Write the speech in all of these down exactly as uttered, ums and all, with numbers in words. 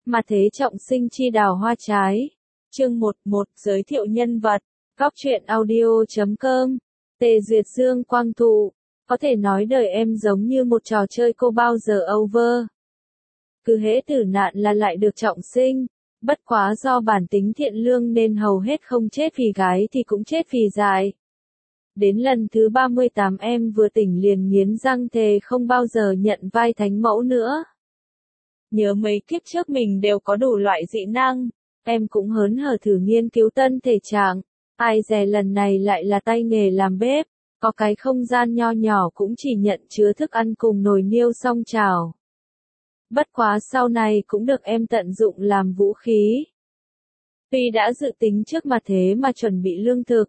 Mà thế trọng sinh chi đào hoa trái. Chương một một giới thiệu nhân vật. Góc truyện audio chấm com. Tề Duyệt Dương Quang Thụ. Có thể nói đời em giống như một trò chơi cô bao giờ over. Cứ hễ tử nạn là lại được trọng sinh. Bất quá do bản tính thiện lương nên hầu hết không chết vì gái thì cũng chết vì dại. Đến lần thứ ba mươi tám em vừa tỉnh liền nghiến răng thề không bao giờ nhận vai thánh mẫu nữa. Nhớ mấy kiếp trước mình đều có đủ loại dị năng, em cũng hớn hở thử nghiên cứu tân thể trạng, ai dè lần này lại là tay nghề làm bếp, có cái không gian nho nhỏ cũng chỉ nhận chứa thức ăn cùng nồi niêu song chảo. Bất quá sau này cũng được em tận dụng làm vũ khí. Tuy đã dự tính trước mà thế mà chuẩn bị lương thực.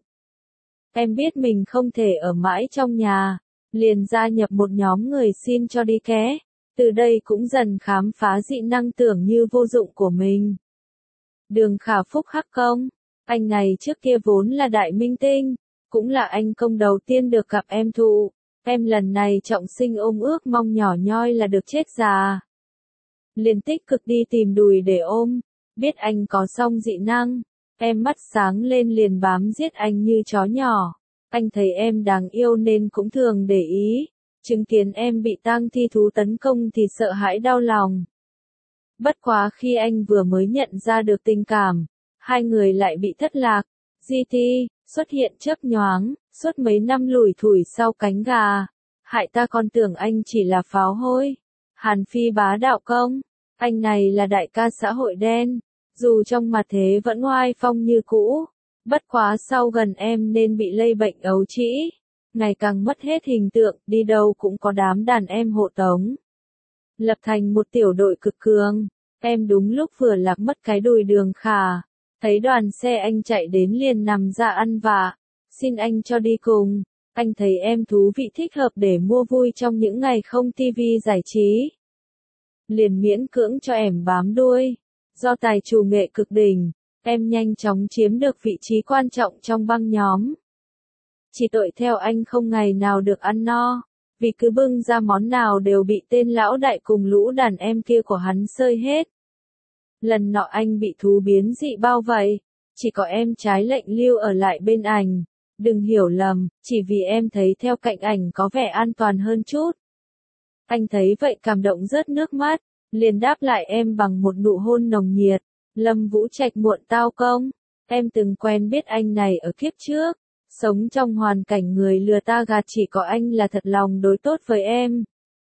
Em biết mình không thể ở mãi trong nhà, liền gia nhập một nhóm người xin cho đi ké. Từ đây cũng dần khám phá dị năng tưởng như vô dụng của mình. Đường Khả Phúc Hắc Công, anh này trước kia vốn là đại minh tinh, cũng là anh công đầu tiên được gặp em thụ. Em lần này trọng sinh ôm ước mong nhỏ nhoi là được chết già. Liền tích cực đi tìm đùi để ôm, biết anh có song dị năng, em mắt sáng lên liền bám giết anh như chó nhỏ. Anh thấy em đáng yêu nên cũng thường để ý. Chứng kiến em bị tang thi thú tấn công thì sợ hãi đau lòng. Bất quá khi anh vừa mới nhận ra được tình cảm, hai người lại bị thất lạc. giê tê xuất hiện chớp nhoáng, suốt mấy năm lủi thủi sau cánh gà. Hại ta còn tưởng anh chỉ là pháo hôi. Hàn Phi bá đạo công, anh này là đại ca xã hội đen, dù trong mặt thế vẫn oai phong như cũ. Bất quá sau gần em nên bị lây bệnh ấu trĩ. Ngày càng mất hết hình tượng, đi đâu cũng có đám đàn em hộ tống. Lập thành một tiểu đội cực cường, em đúng lúc vừa lạc mất cái đùi Đường Khả. Thấy đoàn xe anh chạy đến liền nằm ra ăn vạ, xin anh cho đi cùng. Anh thấy em thú vị thích hợp để mua vui trong những ngày không tivi giải trí. Liền miễn cưỡng cho em bám đuôi. Do tài trù nghệ cực đỉnh, em nhanh chóng chiếm được vị trí quan trọng trong băng nhóm. Chỉ tội theo anh không ngày nào được ăn no, vì cứ bưng ra món nào đều bị tên lão đại cùng lũ đàn em kia của hắn xơi hết. Lần nọ anh bị thú biến dị bao vây, chỉ có em trái lệnh lưu ở lại bên ảnh. Đừng hiểu lầm, chỉ vì em thấy theo cạnh ảnh có vẻ an toàn hơn chút. Anh thấy vậy cảm động rớt nước mắt, liền đáp lại em bằng một nụ hôn nồng nhiệt. Lâm Vũ Trạch muộn tao công, em từng quen biết anh này ở kiếp trước. Sống trong hoàn cảnh người lừa ta gạt chỉ có anh là thật lòng đối tốt với em.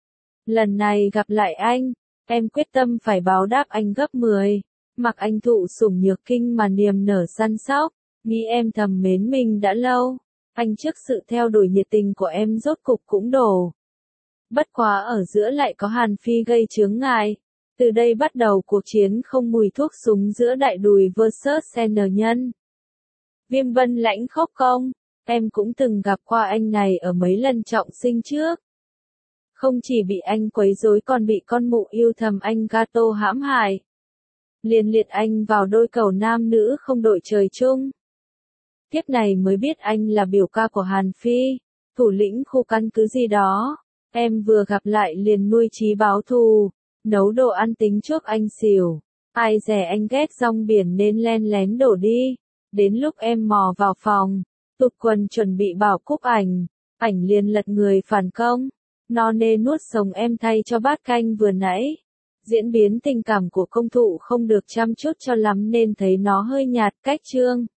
Lần này gặp lại anh, em quyết tâm phải báo đáp anh gấp mười. Mặc anh thụ sủng nhược kinh mà niềm nở săn sóc, nghĩ em thầm mến mình đã lâu. Anh trước sự theo đuổi nhiệt tình của em rốt cục cũng đổ. Bất quá ở giữa lại có Hàn Phi gây chướng ngại. Từ đây bắt đầu cuộc chiến không mùi thuốc súng giữa đại đùi versus N nhân. Viêm Vân Lãnh khóc công, em cũng từng gặp qua anh này ở mấy lần trọng sinh trước. Không chỉ bị anh quấy rối còn bị con mụ yêu thầm anh Gato hãm hại. Liền liệt anh vào đôi cầu nam nữ không đội trời chung. Tiếp này mới biết anh là biểu ca của Hàn Phi, thủ lĩnh khu căn cứ gì đó. Em vừa gặp lại liền nuôi chí báo thù, nấu đồ ăn tính trước anh xỉu. Ai dè anh ghét rong biển nên len lén đổ đi. Đến lúc em mò vào phòng, tụt quần chuẩn bị bảo cúp ảnh, ảnh liền lật người phản công, no nê nuốt sống em thay cho bát canh vừa nãy. Diễn biến tình cảm của công thụ không được chăm chút cho lắm nên thấy nó hơi nhạt cách chương.